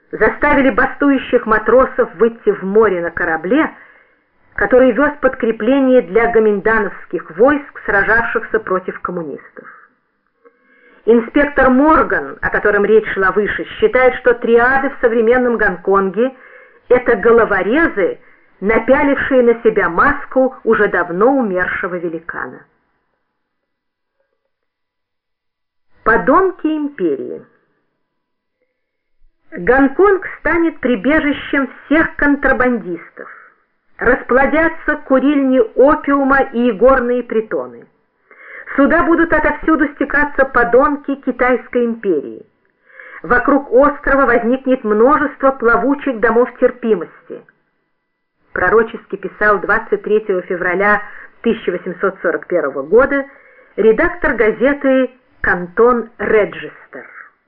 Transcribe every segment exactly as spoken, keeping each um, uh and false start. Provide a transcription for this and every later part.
заставили бастующих матросов выйти в море на корабле, который вез подкрепление для гоминдановских войск, сражавшихся против коммунистов. Инспектор Морган, о котором речь шла выше, считает, что триады в современном Гонконге – это головорезы, напялившие на себя маску уже давно умершего великана. Подонки империи. Гонконг станет прибежищем всех контрабандистов. Расплодятся курильни опиума и игорные притоны. Сюда будут отовсюду стекаться подонки Китайской империи. Вокруг острова возникнет множество плавучих домов терпимости. Пророчески писал двадцать третьего февраля тысяча восемьсот сорок первого года редактор газеты «Кантон Реджистер».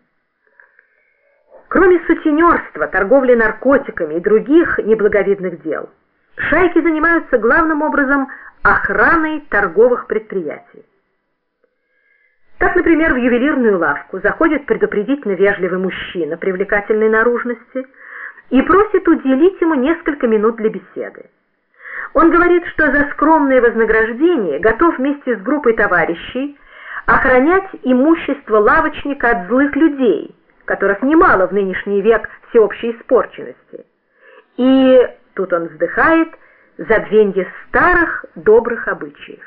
Кроме сутенерства, торговли наркотиками и других неблаговидных дел, шайки занимаются главным образом охраной торговых предприятий. Так, например, в ювелирную лавку заходит предупредительно вежливый мужчина привлекательной наружности и просит уделить ему несколько минут для беседы. Он говорит, что за скромное вознаграждение готов вместе с группой товарищей охранять имущество лавочника от злых людей, которых немало в нынешний век всеобщей испорченности. И тут он вздыхает: забвенье старых добрых обычаев.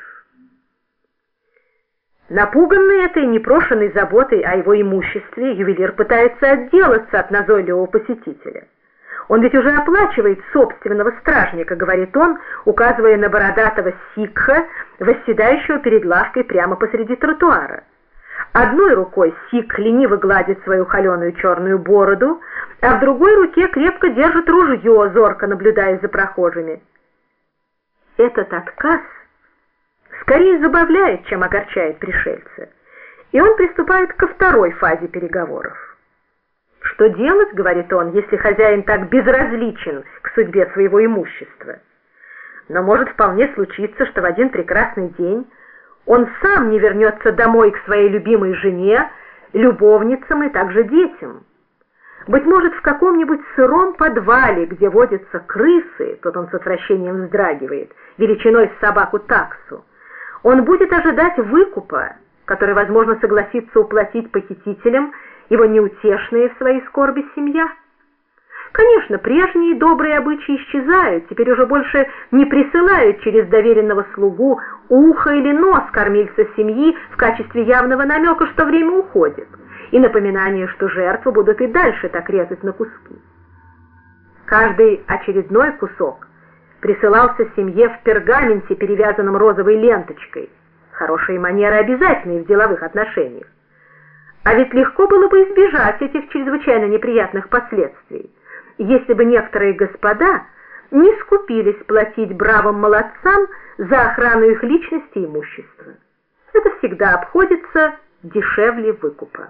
Напуганный этой непрошенной заботой о его имуществе, ювелир пытается отделаться от назойливого посетителя. Он ведь уже оплачивает собственного стражника, говорит он, указывая на бородатого сикха, восседающего перед лавкой прямо посреди тротуара. Одной рукой сикх лениво гладит свою холеную черную бороду, а в другой руке крепко держит ружье, зорко наблюдая за прохожими. Этот отказ скорее забавляет, чем огорчает пришельца, и он приступает ко второй фазе переговоров. «Что делать, — говорит он, — если хозяин так безразличен к судьбе своего имущества? Но может вполне случиться, что в один прекрасный день он сам не вернется домой к своей любимой жене, любовницам и также детям. Быть может, в каком-нибудь сыром подвале, где водятся крысы, тут он с отвращением вздрагивает, величиной с собаку таксу, он будет ожидать выкупа, который, возможно, согласится уплатить похитителям его неутешная в своей скорби семья. Конечно, прежние добрые обычаи исчезают, теперь уже больше не присылают через доверенного слугу ухо или нос кормильца семьи в качестве явного намека, что время уходит, и напоминание, что жертву будут и дальше так резать на куски. Каждый очередной кусок присылался семье в пергаменте, перевязанном розовой ленточкой. Хорошие манеры обязательны в деловых отношениях. А ведь легко было бы избежать этих чрезвычайно неприятных последствий, если бы некоторые господа не скупились платить бравым молодцам за охрану их личности и имущества. Это всегда обходится дешевле выкупа.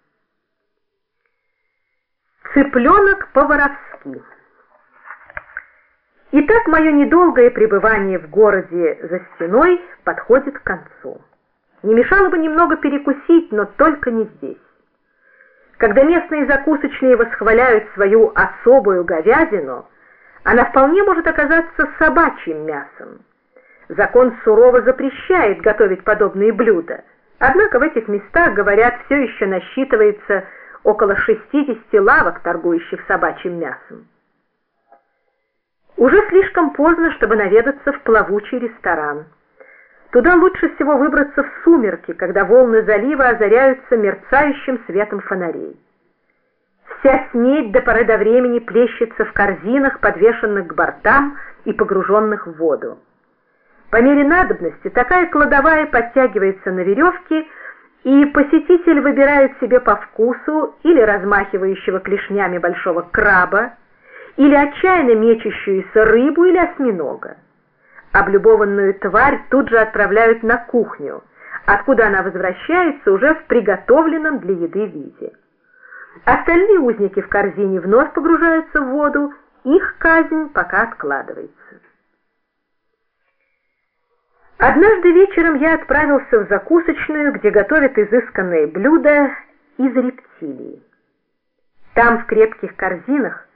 Цыпленок по-воровски. Итак, мое недолгое пребывание в городе за стеной подходит к концу. Не мешало бы немного перекусить, но только не здесь. Когда местные закусочные восхваляют свою особую говядину, она вполне может оказаться собачьим мясом. Закон сурово запрещает готовить подобные блюда, однако в этих местах, говорят, все еще насчитывается около шестидесяти лавок, торгующих собачьим мясом. Уже слишком поздно, чтобы наведаться в плавучий ресторан. Туда лучше всего выбраться в сумерки, когда волны залива озаряются мерцающим светом фонарей. Вся снедь до поры до времени плещется в корзинах, подвешенных к бортам и погруженных в воду. По мере надобности такая кладовая подтягивается на веревке, и посетитель выбирает себе по вкусу или размахивающего клешнями большого краба, или отчаянно мечущуюся рыбу или осьминога. Облюбованную тварь тут же отправляют на кухню, откуда она возвращается уже в приготовленном для еды виде. Остальные узники в корзине вновь погружаются в воду, их казнь пока откладывается. Однажды вечером я отправился в закусочную, где готовят изысканные блюда из рептилий. Там в крепких корзинах